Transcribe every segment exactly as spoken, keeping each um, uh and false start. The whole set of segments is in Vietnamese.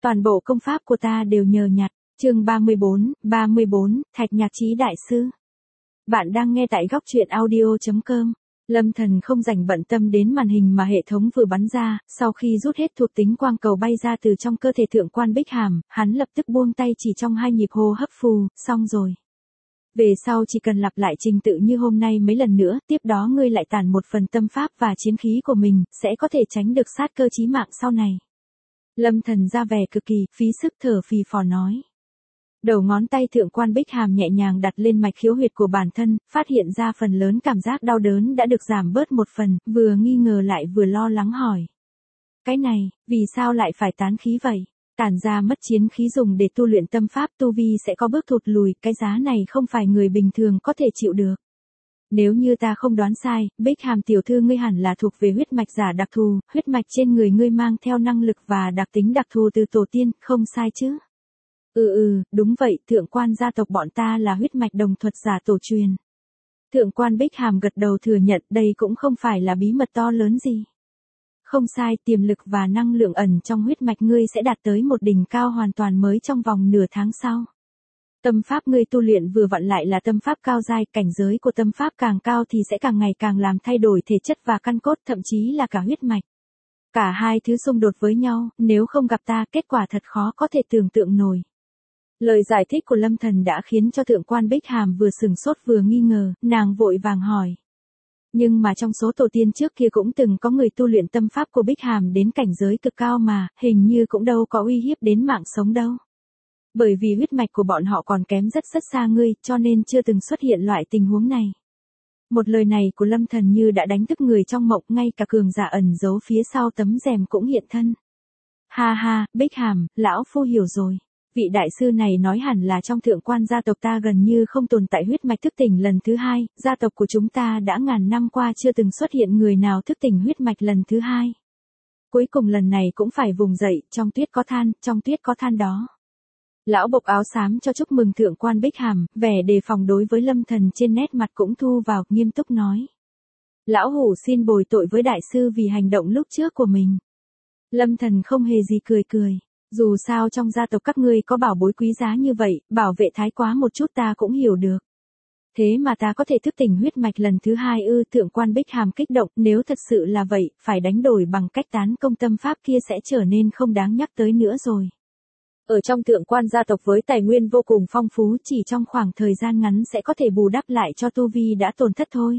Toàn bộ công pháp của ta đều nhờ nhặt. Chương ba mươi bốn, ba mươi bốn, Thạch Nhạc Chí đại sư. Bạn đang nghe tại góc truyện audio chấm com. Lâm Thần không rảnh bận tâm đến màn hình mà hệ thống vừa bắn ra, sau khi rút hết thuộc tính quang cầu bay ra từ trong cơ thể Thượng Quan Bích Hàm, hắn lập tức buông tay chỉ trong hai nhịp hô hấp phù, xong rồi. Về sau chỉ cần lặp lại trình tự như hôm nay mấy lần nữa, tiếp đó ngươi lại tản một phần tâm pháp và chiến khí của mình, sẽ có thể tránh được sát cơ chí mạng sau này. Lâm Thần ra vẻ cực kỳ, phí sức thở phì phò nói. Đầu ngón tay Thượng Quan Bích Hàm nhẹ nhàng đặt lên mạch khiếu huyệt của bản thân, phát hiện ra phần lớn cảm giác đau đớn đã được giảm bớt một phần, vừa nghi ngờ lại vừa lo lắng hỏi. Cái này, vì sao lại phải tán khí vậy? Tản ra mất chiến khí dùng để tu luyện tâm pháp tu vi sẽ có bước thụt lùi, cái giá này không phải người bình thường có thể chịu được. Nếu như ta không đoán sai, Bích Hàm tiểu thư ngươi hẳn là thuộc về huyết mạch giả đặc thù, huyết mạch trên người ngươi mang theo năng lực và đặc tính đặc thù từ tổ tiên, không sai chứ? Ừ ừ, đúng vậy, Thượng Quan gia tộc bọn ta là huyết mạch đồng thuật giả tổ truyền. Thượng Quan Bích Hàm gật đầu thừa nhận đây cũng không phải là bí mật to lớn gì. Không sai, tiềm lực và năng lượng ẩn trong huyết mạch ngươi sẽ đạt tới một đỉnh cao hoàn toàn mới trong vòng nửa tháng sau. Tâm pháp ngươi tu luyện vừa vặn lại là tâm pháp cao giai, cảnh giới của tâm pháp càng cao thì sẽ càng ngày càng làm thay đổi thể chất và căn cốt, thậm chí là cả huyết mạch. Cả hai thứ xung đột với nhau, nếu không gặp ta, kết quả thật khó có thể tưởng tượng nổi. Lời giải thích của Lâm Thần đã khiến cho Thượng Quan Bích Hàm vừa sừng sốt vừa nghi ngờ, nàng vội vàng hỏi. Nhưng mà trong số tổ tiên trước kia cũng từng có người tu luyện tâm pháp của Bích Hàm đến cảnh giới cực cao mà, hình như cũng đâu có uy hiếp đến mạng sống đâu. Bởi vì huyết mạch của bọn họ còn kém rất rất xa ngươi, cho nên chưa từng xuất hiện loại tình huống này. Một lời này của Lâm Thần như đã đánh thức người trong mộng, ngay cả cường giả ẩn giấu phía sau tấm rèm cũng hiện thân. Ha ha, Bích Hàm, lão phu hiểu rồi. Vị đại sư này nói hẳn là trong Thượng Quan gia tộc ta gần như không tồn tại huyết mạch thức tỉnh lần thứ hai, gia tộc của chúng ta đã ngàn năm qua chưa từng xuất hiện người nào thức tỉnh huyết mạch lần thứ hai. Cuối cùng lần này cũng phải vùng dậy, trong tuyết có than, trong tuyết có than đó. Lão bộc áo xám cho chúc mừng Thượng Quan Bích Hàm, vẻ đề phòng đối với Lâm Thần trên nét mặt cũng thu vào, nghiêm túc nói. Lão hủ xin bồi tội với đại sư vì hành động lúc trước của mình. Lâm Thần không hề gì cười cười. Dù sao trong gia tộc các ngươi có bảo bối quý giá như vậy, bảo vệ thái quá một chút ta cũng hiểu được. Thế mà ta có thể thức tỉnh huyết mạch lần thứ hai ư? Thượng Quan Bích Hàm kích động, nếu thật sự là vậy, phải đánh đổi bằng cách tán công tâm pháp kia sẽ trở nên không đáng nhắc tới nữa rồi. Ở trong Thượng Quan gia tộc với tài nguyên vô cùng phong phú, chỉ trong khoảng thời gian ngắn sẽ có thể bù đắp lại cho tu vi đã tổn thất thôi.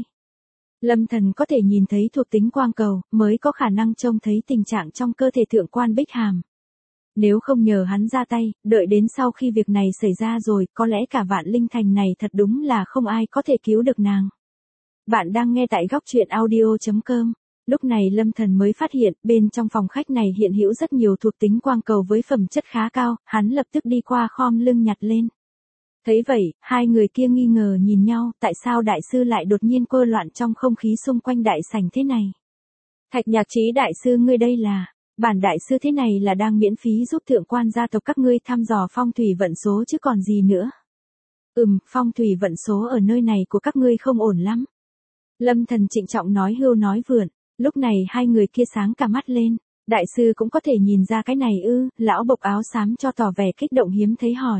Lâm Thần có thể nhìn thấy thuộc tính quang cầu, mới có khả năng trông thấy tình trạng trong cơ thể Thượng Quan Bích Hàm. Nếu không nhờ hắn ra tay, đợi đến sau khi việc này xảy ra rồi, có lẽ cả Vạn Linh Thành này thật đúng là không ai có thể cứu được nàng. Bạn đang nghe tại góc truyện audio chấm com. Lúc này Lâm Thần mới phát hiện, bên trong phòng khách này hiện hữu rất nhiều thuộc tính quang cầu với phẩm chất khá cao, hắn lập tức đi qua khom lưng nhặt lên. Thấy vậy, hai người kia nghi ngờ nhìn nhau, tại sao đại sư lại đột nhiên quơ loạn trong không khí xung quanh đại sảnh thế này? Thạch Nhạc Chí đại sư ngươi đây là... Bản đại sư thế này là đang miễn phí giúp Thượng Quan gia tộc các ngươi thăm dò phong thủy vận số chứ còn gì nữa. Ừm, phong thủy vận số ở nơi này của các ngươi không ổn lắm. Lâm Thần trịnh trọng nói hưu nói vượn, lúc này hai người kia sáng cả mắt lên. Đại sư cũng có thể nhìn ra cái này ư? Lão bộc áo xám cho tỏ vẻ kích động hiếm thấy hỏi.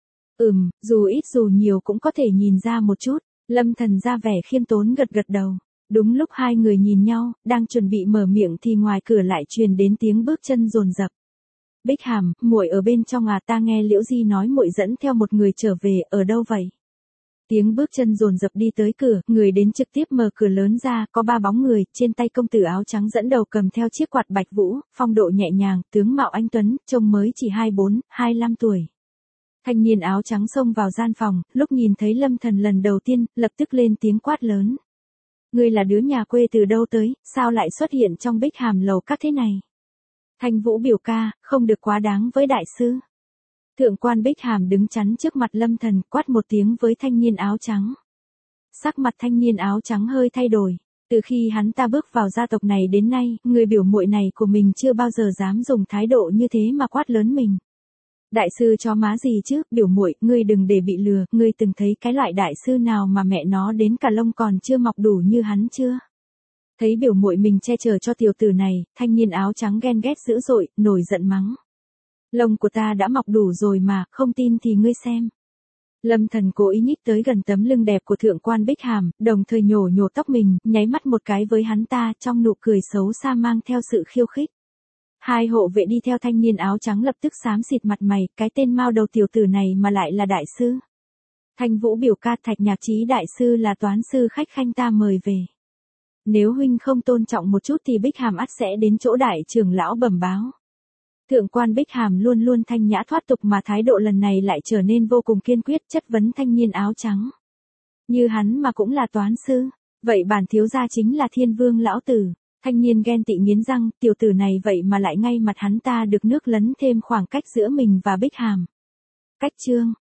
Ừm, dù ít dù nhiều cũng có thể nhìn ra một chút. Lâm Thần ra vẻ khiêm tốn gật gật đầu. Đúng lúc hai người nhìn nhau, đang chuẩn bị mở miệng thì ngoài cửa lại truyền đến tiếng bước chân dồn dập. Bích Hàm, muội ở bên trong à? Ta nghe Liễu Di nói muội dẫn theo một người trở về, ở đâu vậy? Tiếng bước chân dồn dập đi tới cửa, người đến trực tiếp mở cửa lớn ra, có ba bóng người, trên tay công tử áo trắng dẫn đầu cầm theo chiếc quạt bạch vũ, phong độ nhẹ nhàng, tướng mạo anh tuấn, trông mới chỉ hai mươi bốn, hai mươi lăm tuổi. Thanh niên áo trắng xông vào gian phòng, lúc nhìn thấy Lâm Thần lần đầu tiên, lập tức lên tiếng quát lớn. Ngươi là đứa nhà quê từ đâu tới, sao lại xuất hiện trong Bích Hàm lầu các thế này? Thanh Vũ biểu ca, không được quá đáng với đại sư. Thượng Quan Bích Hàm đứng chắn trước mặt Lâm Thần, quát một tiếng với thanh niên áo trắng. Sắc mặt thanh niên áo trắng hơi thay đổi. Từ khi hắn ta bước vào gia tộc này đến nay, người biểu muội này của mình chưa bao giờ dám dùng thái độ như thế mà quát lớn mình. Đại sư chó má gì chứ, biểu muội, ngươi đừng để bị lừa, ngươi từng thấy cái loại đại sư nào mà mẹ nó đến cả lông còn chưa mọc đủ như hắn chưa? Thấy biểu muội mình che chở cho tiểu tử này, thanh niên áo trắng ghen ghét dữ dội, nổi giận mắng. Lông của ta đã mọc đủ rồi mà, không tin thì ngươi xem. Lâm Thần cố ý nhích tới gần tấm lưng đẹp của thượng quan Bích Hàm, đồng thời nhổ nhổ tóc mình, nháy mắt một cái với hắn ta, trong nụ cười xấu xa mang theo sự khiêu khích. Hai hộ vệ đi theo thanh niên áo trắng lập tức xám xịt mặt mày, cái tên mao đầu tiểu tử này mà lại là đại sư. Thanh Vũ biểu ca, Thạch Nhạc Chí đại sư là toán sư khách khanh ta mời về. Nếu huynh không tôn trọng một chút thì Bích Hàm ắt sẽ đến chỗ đại trưởng lão bẩm báo. Thượng quan Bích Hàm luôn luôn thanh nhã thoát tục mà thái độ lần này lại trở nên vô cùng kiên quyết, chất vấn thanh niên áo trắng. Như hắn mà cũng là toán sư, vậy bản thiếu gia chính là Thiên Vương lão tử. Thanh niên ghen tị nghiến răng, tiểu tử này vậy mà lại ngay mặt hắn ta được nước lấn thêm khoảng cách giữa mình và Bích Hàm. Cách chương